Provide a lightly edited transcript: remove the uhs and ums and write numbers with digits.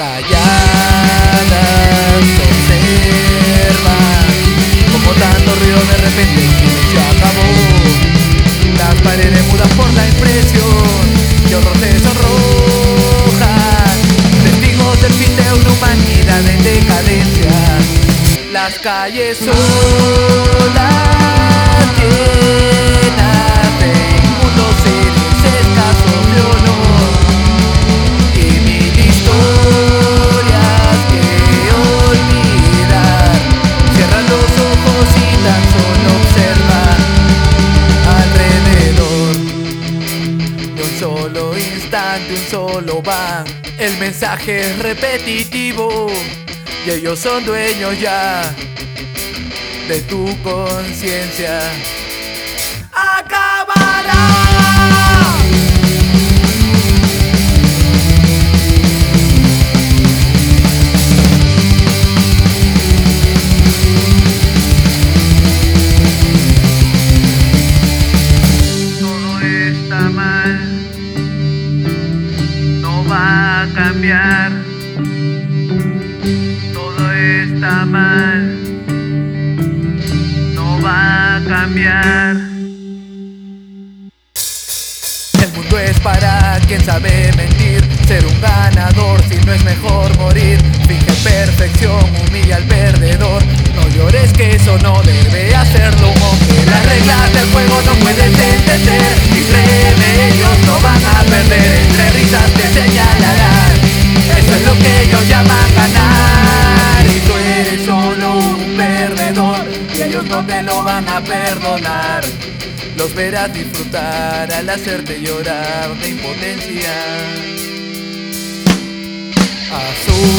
Calladas observan como tanto ruido de repente se acabó. Las paredes mudas por la impresión y horror se sonrojan, testigos del fin de una humanidad en decadencia. Las calles solas llenas de inmundos seres escasos de honor y mil historias que olvidar. Cierra los ojos y tan solo observa alrededor. De un solo instante, un solo van. El mensaje es repetitivo y ellos son dueños ya de tu conciencia. ¡Acabará! Todo está mal, no va a cambiar. Todo está mal, no va a cambiar. El mundo es para quien sabe mentir, ser un ganador si no es mejor morir. Finge perfección, humilla al perdedor. No llores que eso no debe hacerlo un hombre. Las reglas del juego no puedes entender y créeme, ellos no van a perder. Entre risas te señalarán, eso es lo que ellos llaman ganar. Y tú eres solo un perdedor y ellos no te lo van a perdonar. Los verás disfrutar al hacerte llorar de impotencia. Azul